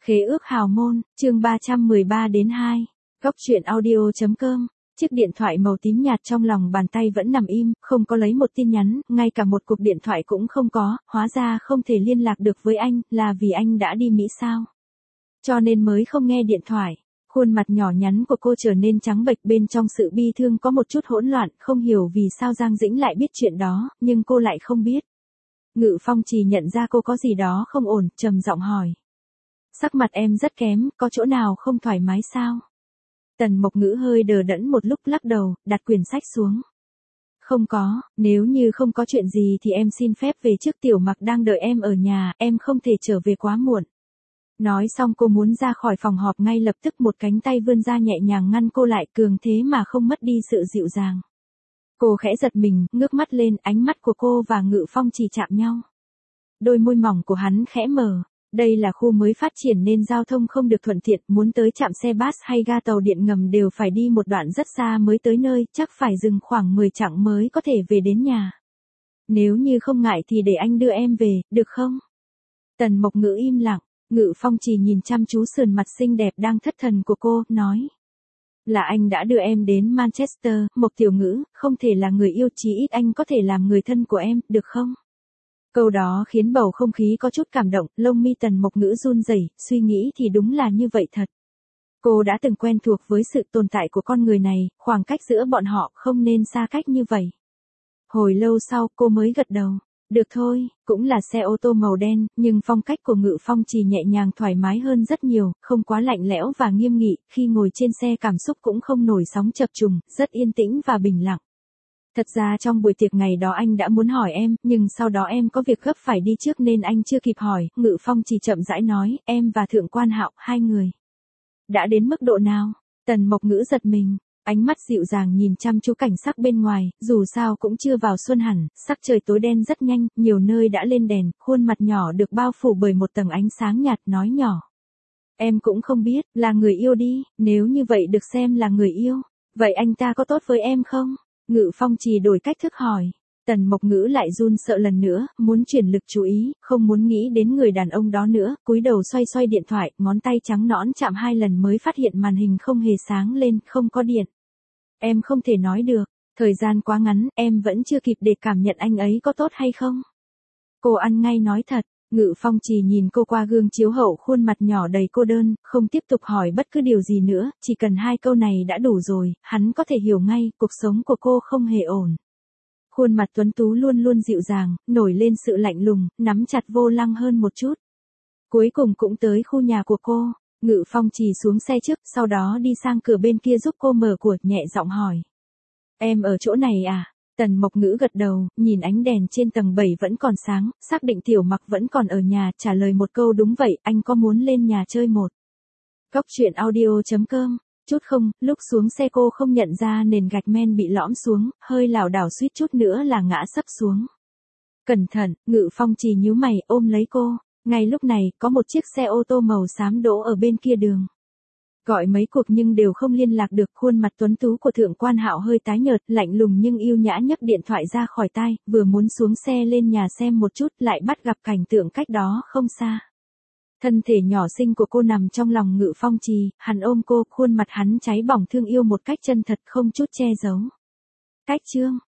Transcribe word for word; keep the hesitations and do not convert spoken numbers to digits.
Khế ước hào môn, chương ba trăm mười ba đến hai. Góc truyện audio chấm com. Chiếc điện thoại màu tím nhạt trong lòng bàn tay vẫn nằm im, không có lấy một tin nhắn, ngay cả một cuộc điện thoại cũng không có, hóa ra không thể liên lạc được với anh, là vì anh đã đi Mỹ sao? Cho nên mới không nghe điện thoại. Khuôn mặt nhỏ nhắn của cô trở nên trắng bệch, bên trong sự bi thương có một chút hỗn loạn, không hiểu vì sao Giang Dĩnh lại biết chuyện đó, nhưng cô lại không biết. Ngự Phong chỉ nhận ra cô có gì đó không ổn, trầm giọng hỏi. Sắc mặt em rất kém, có chỗ nào không thoải mái sao? Tần Mộc Ngữ hơi đờ đẫn một lúc, lắc đầu, đặt quyển sách xuống. Không có, nếu như không có chuyện gì thì em xin phép về trước, Tiểu Mặc đang đợi em ở nhà, em không thể trở về quá muộn. Nói xong cô muốn ra khỏi phòng họp ngay lập tức, một cánh tay vươn ra nhẹ nhàng ngăn cô lại, cường thế mà không mất đi sự dịu dàng. Cô khẽ giật mình, ngước mắt lên, ánh mắt của cô và Ngự Phong chỉ chạm nhau. Đôi môi mỏng của hắn khẽ mở. Đây là khu mới phát triển nên giao thông không được thuận tiện, muốn tới trạm xe bus hay ga tàu điện ngầm đều phải đi một đoạn rất xa mới tới nơi, chắc phải dừng khoảng mười chặng mới có thể về đến nhà. Nếu như không ngại thì để anh đưa em về, được không? Tần Mộc Ngữ im lặng, Ngự Phong chỉ nhìn chăm chú sườn mặt xinh đẹp đang thất thần của cô, nói. Là anh đã đưa em đến Manchester, Mộc Tiểu Ngữ, không thể là người yêu, chí ít anh có thể làm người thân của em, được không? Câu đó khiến bầu không khí có chút cảm động, lông mi Tần Mộc Ngữ run rẩy, suy nghĩ thì đúng là như vậy thật. Cô đã từng quen thuộc với sự tồn tại của con người này, khoảng cách giữa bọn họ không nên xa cách như vậy. Hồi lâu sau cô mới gật đầu. Được thôi, cũng là xe ô tô màu đen, nhưng phong cách của Ngự Phong chỉ nhẹ nhàng thoải mái hơn rất nhiều, không quá lạnh lẽo và nghiêm nghị, khi ngồi trên xe cảm xúc cũng không nổi sóng chập trùng, rất yên tĩnh và bình lặng. Thật ra trong buổi tiệc ngày đó anh đã muốn hỏi em, nhưng sau đó em có việc gấp phải đi trước nên anh chưa kịp hỏi, Ngự Phong chỉ chậm rãi nói, em và Thượng Quan Hạo, hai người. Đã đến mức độ nào? Tần Mộc Ngữ giật mình, ánh mắt dịu dàng nhìn chăm chú cảnh sắc bên ngoài, dù sao cũng chưa vào xuân hẳn, sắc trời tối đen rất nhanh, nhiều nơi đã lên đèn, khuôn mặt nhỏ được bao phủ bởi một tầng ánh sáng nhạt, nói nhỏ. Em cũng không biết, là người yêu đi, nếu như vậy được xem là người yêu, vậy anh ta có tốt với em không? Ngự Phong chỉ đổi cách thức hỏi. Tần Mộc Ngữ lại run sợ lần nữa, muốn chuyển lực chú ý, không muốn nghĩ đến người đàn ông đó nữa, cúi đầu xoay xoay điện thoại, ngón tay trắng nõn chạm hai lần mới phát hiện màn hình không hề sáng lên, không có điện. Em không thể nói được, thời gian quá ngắn, em vẫn chưa kịp để cảm nhận anh ấy có tốt hay không. Cô ăn ngay nói thật. Ngự Phong chỉ nhìn cô qua gương chiếu hậu, khuôn mặt nhỏ đầy cô đơn, không tiếp tục hỏi bất cứ điều gì nữa, chỉ cần hai câu này đã đủ rồi, hắn có thể hiểu ngay, cuộc sống của cô không hề ổn. Khuôn mặt tuấn tú luôn luôn dịu dàng, nổi lên sự lạnh lùng, nắm chặt vô lăng hơn một chút. Cuối cùng cũng tới khu nhà của cô, Ngự Phong chỉ xuống xe trước, sau đó đi sang cửa bên kia giúp cô mở cửa, nhẹ giọng hỏi. Em ở chỗ này à? Tần Mộc Ngữ gật đầu, nhìn ánh đèn trên tầng bảy vẫn còn sáng, xác định Tiểu Mặc vẫn còn ở nhà, trả lời một câu đúng vậy, anh có muốn lên nhà chơi một. Góc truyện audio chấm com. Chút không, lúc xuống xe cô không nhận ra nền gạch men bị lõm xuống, hơi lảo đảo suýt chút nữa là ngã sấp xuống. Cẩn thận, Ngự Phong chỉ nhíu mày, ôm lấy cô. Ngay lúc này, có một chiếc xe ô tô màu xám đỗ ở bên kia đường. Gọi mấy cuộc nhưng đều không liên lạc được, khuôn mặt tuấn tú của Thượng Quan Hạo hơi tái nhợt, lạnh lùng nhưng yêu nhã nhấc điện thoại ra khỏi tai, vừa muốn xuống xe lên nhà xem một chút, lại bắt gặp cảnh tượng cách đó không xa. Thân thể nhỏ xinh của cô nằm trong lòng Ngự Phong Trì, hắn ôm cô, khuôn mặt hắn cháy bỏng thương yêu một cách chân thật không chút che giấu. Cách chương